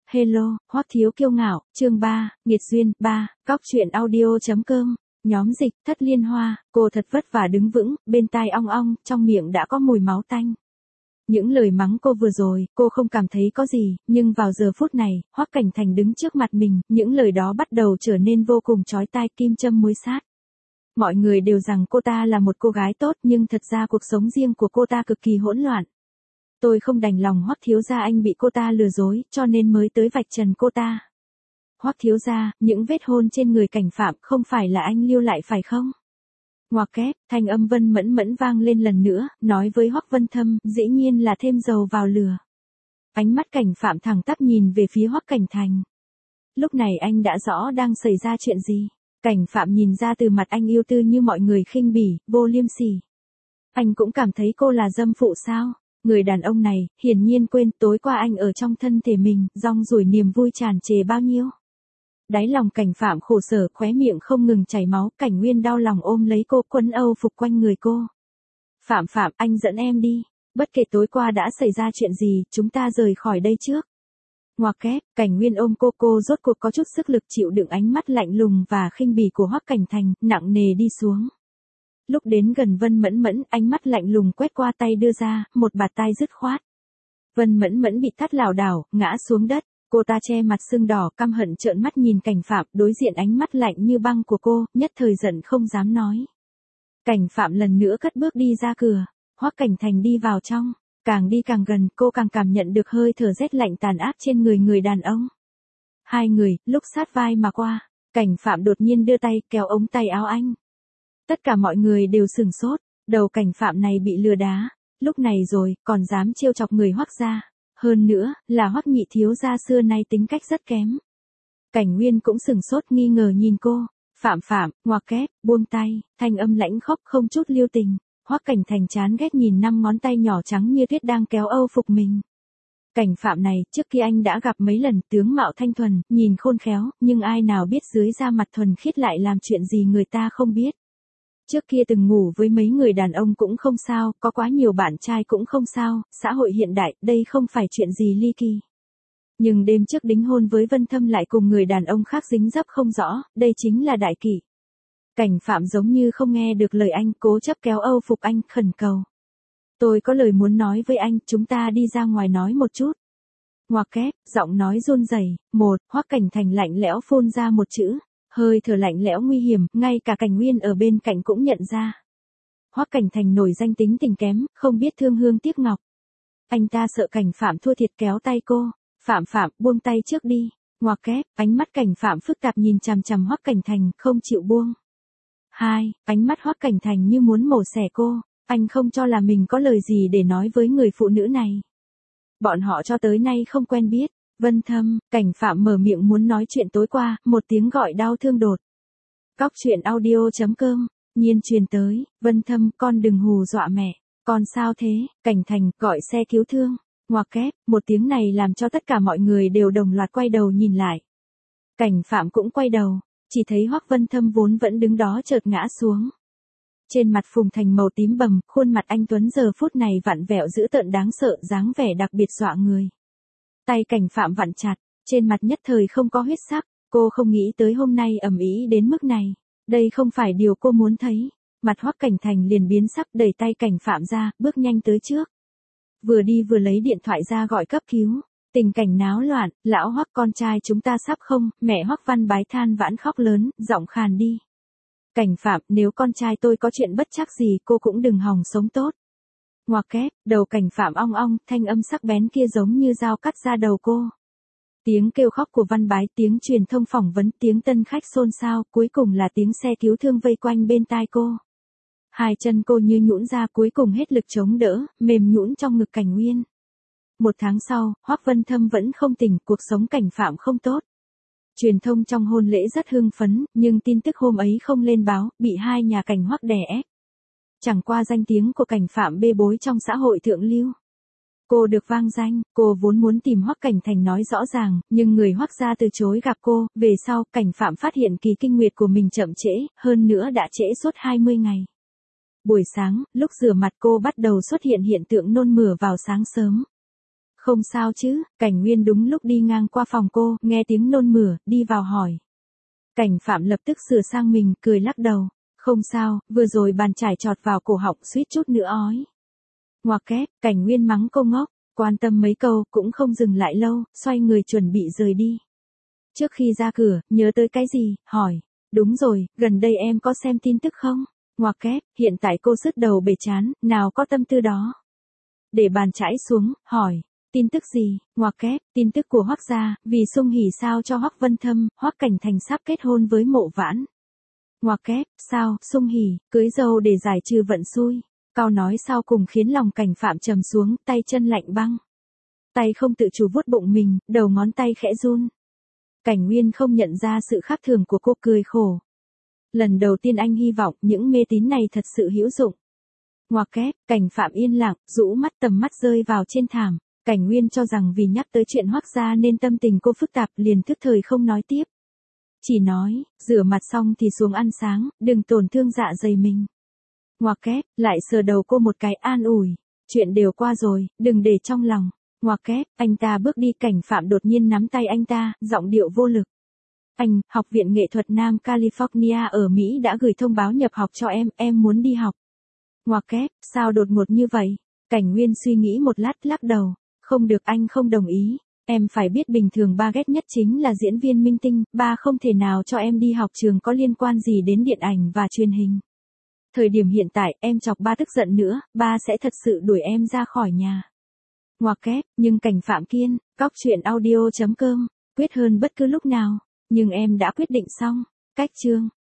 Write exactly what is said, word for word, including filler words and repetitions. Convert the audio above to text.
Hello, Hoắc Thiếu Kiêu Ngạo, chương ba, Nghiệt Duyên, ba, Cóc truyện audio.com, nhóm dịch, Thất Liên Hoa, cô thật vất vả đứng vững, bên tai ong ong, trong miệng đã có mùi máu tanh. Những lời mắng cô vừa rồi, cô không cảm thấy có gì, nhưng vào giờ phút này, Hoắc Cảnh Thành đứng trước mặt mình, những lời đó bắt đầu trở nên vô cùng chói tai, kim châm muối sát. Mọi người đều rằng cô ta là một cô gái tốt, nhưng thật ra cuộc sống riêng của cô ta cực kỳ hỗn loạn. Tôi không đành lòng Hoắc thiếu gia anh bị cô ta lừa dối, cho nên mới tới vạch trần cô ta. Hoắc thiếu gia, những vết hôn trên người Cảnh Phạm không phải là anh lưu lại phải không? Ngoặc kép, thanh âm Vân Mẫn Mẫn vang lên lần nữa, nói với Hoắc Vân Thâm, dĩ nhiên là thêm dầu vào lửa. Ánh mắt Cảnh Phạm thẳng tắp nhìn về phía Hoắc Cảnh Thành. Lúc này anh đã rõ đang xảy ra chuyện gì. Cảnh Phạm nhìn ra từ mặt anh yêu tư như mọi người khinh bỉ, vô liêm sỉ. Anh cũng cảm thấy cô là dâm phụ sao? Người đàn ông này, hiển nhiên quên tối qua anh ở trong thân thể mình, rong ruổi niềm vui tràn trề bao nhiêu. Đáy lòng Cảnh Phạm khổ sở, khóe miệng không ngừng chảy máu, Cảnh Nguyên đau lòng ôm lấy cô, quấn âu phục quanh người cô. Phạm Phạm, anh dẫn em đi, bất kể tối qua đã xảy ra chuyện gì, chúng ta rời khỏi đây trước. Ngoặc kép, Cảnh Nguyên ôm cô, cô rốt cuộc có chút sức lực chịu đựng ánh mắt lạnh lùng và khinh bỉ của Hoắc Cảnh Thành, nặng nề đi xuống. Lúc đến gần Vân Mẫn Mẫn, ánh mắt lạnh lùng quét qua, tay đưa ra, một bạt tai dứt khoát. Vân Mẫn Mẫn bị thắt lảo đảo, ngã xuống đất, cô ta che mặt sưng đỏ, căm hận trợn mắt nhìn Cảnh Phạm, đối diện ánh mắt lạnh như băng của cô, nhất thời giận không dám nói. Cảnh Phạm lần nữa cất bước đi ra cửa, Hoắc Cảnh Thành đi vào trong, càng đi càng gần, cô càng cảm nhận được hơi thở rét lạnh tàn ác trên người người đàn ông. Hai người, lúc sát vai mà qua, Cảnh Phạm đột nhiên đưa tay, kéo ống tay áo anh. Tất cả mọi người đều sửng sốt, đầu Cảnh Phạm này bị lừa đá, lúc này rồi, còn dám trêu chọc người Hoắc gia, hơn nữa, là Hoắc nhị thiếu gia xưa nay tính cách rất kém. Cảnh Nguyên cũng sửng sốt nghi ngờ nhìn cô, Phạm Phạm, ngoặc kép, buông tay, thanh âm lãnh khốc không chút lưu tình, Hoắc Cảnh Thành chán ghét nhìn năm ngón tay nhỏ trắng như tuyết đang kéo âu phục mình. Cảnh Phạm này, trước kia anh đã gặp mấy lần, tướng mạo thanh thuần, nhìn khôn khéo, nhưng ai nào biết dưới da mặt thuần khiết lại làm chuyện gì người ta không biết. Trước kia từng ngủ với mấy người đàn ông cũng không sao, có quá nhiều bạn trai cũng không sao, xã hội hiện đại, đây không phải chuyện gì ly kỳ. Nhưng đêm trước đính hôn với Vân Thâm lại cùng người đàn ông khác dính dấp không rõ, đây chính là đại kỷ. Cảnh Phạm giống như không nghe được lời anh, cố chấp kéo âu phục anh, khẩn cầu. Tôi có lời muốn nói với anh, chúng ta đi ra ngoài nói một chút. Ngoặc kép, giọng nói run rẩy, một, Hoắc Cảnh Thành lạnh lẽo phun ra một chữ. Hơi thở lạnh lẽo nguy hiểm, ngay cả Cảnh Nguyên ở bên cạnh cũng nhận ra. Hoắc Cảnh Thành nổi danh tính tình kém, không biết thương hương tiếc ngọc. Anh ta sợ Cảnh Phạm thua thiệt kéo tay cô, Phạm Phạm, buông tay trước đi. Ngoặc kép, ánh mắt Cảnh Phạm phức tạp nhìn chằm chằm Hoắc Cảnh Thành, không chịu buông. Hai, ánh mắt Hoắc Cảnh Thành như muốn mổ xẻ cô, anh không cho là mình có lời gì để nói với người phụ nữ này. Bọn họ cho tới nay không quen biết. Vân Thâm, Cảnh Phạm mở miệng muốn nói chuyện tối qua, một tiếng gọi đau thương đột. Cóc truyện audio.com, nhiên truyền tới, Vân Thâm, con đừng hù dọa mẹ, con sao thế, Cảnh Thành, gọi xe cứu thương, ngoặc kép, một tiếng này làm cho tất cả mọi người đều đồng loạt quay đầu nhìn lại. Cảnh Phạm cũng quay đầu, chỉ thấy Hoắc Vân Thâm vốn vẫn đứng đó chợt ngã xuống. Trên mặt phùng thành màu tím bầm, khuôn mặt anh Tuấn giờ phút này vặn vẹo dữ tợn đáng sợ, dáng vẻ đặc biệt dọa người. Tay Cảnh Phạm vặn chặt, trên mặt nhất thời không có huyết sắc, cô không nghĩ tới hôm nay ầm ĩ đến mức này, đây không phải điều cô muốn thấy. Mặt Hoắc Cảnh Thành liền biến sắc, đẩy tay Cảnh Phạm ra, bước nhanh tới trước. Vừa đi vừa lấy điện thoại ra gọi cấp cứu, tình cảnh náo loạn, lão Hoắc con trai chúng ta sắp không, mẹ Hoắc Văn Bái than vãn khóc lớn, giọng khàn đi. Cảnh Phạm, nếu con trai tôi có chuyện bất trắc gì cô cũng đừng hòng sống tốt. Ngoặc kép, đầu Cảnh Phạm ong ong, thanh âm sắc bén kia giống như dao cắt ra đầu cô. Tiếng kêu khóc của Văn Bái, tiếng truyền thông phỏng vấn, tiếng tân khách xôn xao, cuối cùng là tiếng xe cứu thương vây quanh bên tai cô. Hai chân cô như nhũn ra, cuối cùng hết lực chống đỡ, mềm nhũn trong ngực Cảnh Nguyên. Một tháng sau, Hoắc Vân Thâm vẫn không tỉnh, cuộc sống Cảnh Phạm không tốt. Truyền thông trong hôn lễ rất hưng phấn, nhưng tin tức hôm ấy không lên báo, bị hai nhà Cảnh Hoắc đè ép. Chẳng qua danh tiếng của Cảnh Phạm bê bối trong xã hội thượng lưu. Cô được vang danh, cô vốn muốn tìm Hoắc Cảnh Thành nói rõ ràng, nhưng người Hoắc gia từ chối gặp cô, về sau, Cảnh Phạm phát hiện kỳ kinh nguyệt của mình chậm trễ, hơn nữa đã trễ suốt hai mươi ngày. Buổi sáng, lúc rửa mặt cô bắt đầu xuất hiện hiện tượng nôn mửa vào sáng sớm. Không sao chứ, Cảnh Nguyên đúng lúc đi ngang qua phòng cô, nghe tiếng nôn mửa, đi vào hỏi. Cảnh Phạm lập tức sửa sang mình, cười lắc đầu. Không sao, vừa rồi bàn chải chọt vào cổ họng suýt chút nữa ói. Ngoặc kép, Cảnh Nguyên mắng cô ngốc, quan tâm mấy câu, cũng không dừng lại lâu, xoay người chuẩn bị rời đi. Trước khi ra cửa, nhớ tới cái gì, hỏi. Đúng rồi, gần đây em có xem tin tức không? Ngoặc kép, hiện tại cô sứt đầu bể chán, nào có tâm tư đó. Để bàn chải xuống, hỏi. Tin tức gì? Ngoặc kép, tin tức của Hoắc gia, vì sung hỉ sao cho Hoắc Vân Thâm, Hoắc Cảnh Thành sắp kết hôn với Mộ Vãn. Ngoặc kép, sao, sung hỉ, cưới dâu để giải trừ vận xui. Câu nói sau cùng khiến lòng Cảnh Phạm trầm xuống, tay chân lạnh băng. Tay không tự chủ vuốt bụng mình, đầu ngón tay khẽ run. Cảnh Nguyên không nhận ra sự khác thường của cô, cười khổ. Lần đầu tiên anh hy vọng những mê tín này thật sự hữu dụng. Ngoặc kép, Cảnh Phạm yên lặng, rũ mắt, tầm mắt rơi vào trên thảm. Cảnh Nguyên cho rằng vì nhắc tới chuyện Hoắc gia nên tâm tình cô phức tạp, liền thức thời không nói tiếp. Chỉ nói, rửa mặt xong thì xuống ăn sáng, đừng tổn thương dạ dày mình. Ngoặc kép, lại sờ đầu cô một cái, an ủi. Chuyện đều qua rồi, đừng để trong lòng. Ngoặc kép, anh ta bước đi, Cảnh Phạm đột nhiên nắm tay anh ta, giọng điệu vô lực. Anh, Học viện Nghệ thuật Nam California ở Mỹ đã gửi thông báo nhập học cho em, em muốn đi học. Ngoặc kép, sao đột ngột như vậy? Cảnh Nguyên suy nghĩ một lát, lắc đầu. Không được, anh không đồng ý. Em phải biết bình thường ba ghét nhất chính là diễn viên minh tinh, ba không thể nào cho em đi học trường có liên quan gì đến điện ảnh và truyền hình. Thời điểm hiện tại, em chọc ba tức giận nữa, ba sẽ thật sự đuổi em ra khỏi nhà. Ngoặc kép, nhưng Cảnh Phạm kiên, cóc truyện audio chấm com, quyết hơn bất cứ lúc nào. Nhưng em đã quyết định xong. Cách chương.